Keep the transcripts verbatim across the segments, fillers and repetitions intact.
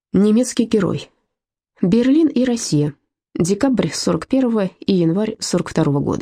Немецкий герой. Берлин и Россия. Декабрь сорок первого и январь сорок второго года.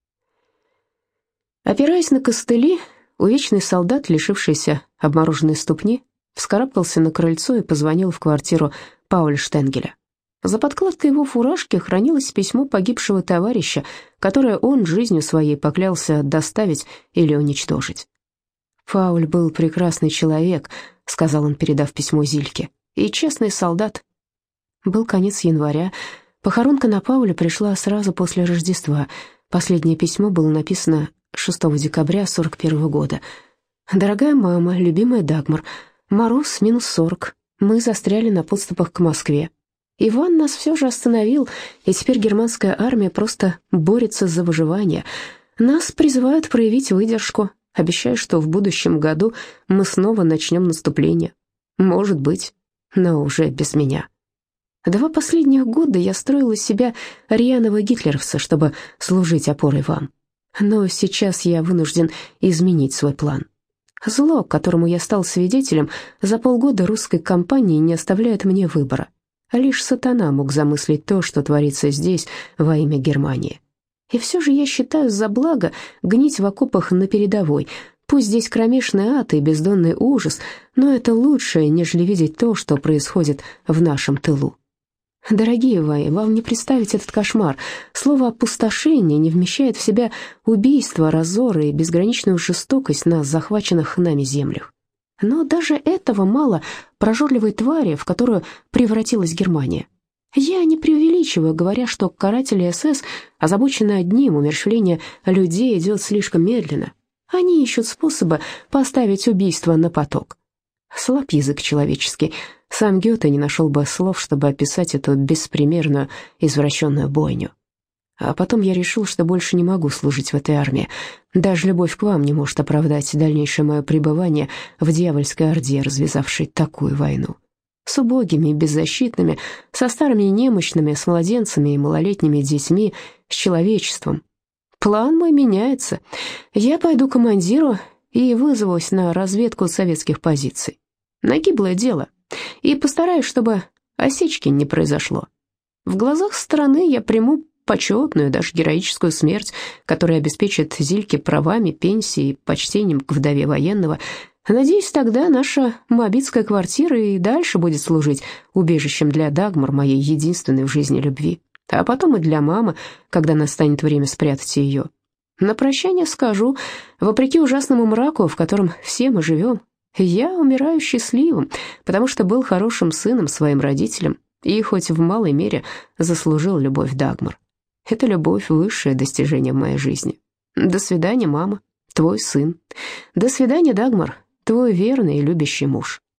Опираясь на костыли, увечный солдат, лишившийся обмороженной ступни, вскарабкался на крыльцо и позвонил в квартиру Пауля Штенгеля. За подкладкой его фуражки хранилось письмо погибшего товарища, которое он жизнью своей поклялся доставить или уничтожить. «Пауль был прекрасный человек», — сказал он, передав письмо Зильке, — «и честный солдат». Был конец января. Похоронка на Пауле пришла сразу после Рождества. Последнее письмо было написано шестого декабря сорок первого года. «Дорогая мама, любимая Дагмар, мороз минус сорок. Мы застряли на подступах к Москве. Иван нас все же остановил, и теперь германская армия просто борется за выживание. Нас призывают проявить выдержку, обещая, что в будущем году мы снова начнем наступление. Может быть, но уже без меня. Два последних года я строила из себя рьяного гитлеровца, чтобы служить опорой вам. Но сейчас я вынужден изменить свой план. Зло, которому я стал свидетелем, за полгода русской кампании не оставляет мне выбора. Лишь сатана мог замыслить то, что творится здесь во имя Германии. И все же я считаю за благо гнить в окопах на передовой. Пусть здесь кромешный ад и бездонный ужас, но это лучше, нежели видеть то, что происходит в нашем тылу. Дорогие мои, вам не представить этот кошмар. Слово «опустошение» не вмещает в себя убийство, разоры и безграничную жестокость на захваченных нами землях. Но даже этого мало прожорливой твари, в которую превратилась Германия. Я не преувеличиваю, говоря, что каратели СС озабочены одним: умерщвление людей идет слишком медленно. Они ищут способы поставить убийство на поток. Слаб язык человеческий. Сам Гёте не нашел бы слов, чтобы описать эту беспримерную извращенную бойню. А потом я решил, что больше не могу служить в этой армии. Даже любовь к вам не может оправдать дальнейшее мое пребывание в дьявольской орде, развязавшей такую войну. С убогими и беззащитными, со старыми и немощными, с младенцами и малолетними детьми, с человечеством. План мой меняется. Я пойду к командиру и вызовусь на разведку советских позиций. На гиблое дело. И постараюсь, чтобы осечки не произошло. В глазах страны я приму почетную, даже героическую смерть, которая обеспечит Зильке правами, пенсией и почтением к вдове военного. Надеюсь, тогда наша моабитская квартира и дальше будет служить убежищем для Дагмар, моей единственной в жизни любви, а потом и для мамы, когда настанет время спрятать ее. На прощание скажу, вопреки ужасному мраку, в котором все мы живем, я умираю счастливым, потому что был хорошим сыном своим родителям и хоть в малой мере заслужил любовь Дагмар. Это любовь — высшее достижение в моей жизни. До свидания, мама, твой сын. До свидания, Дагмар, твой верный и любящий муж.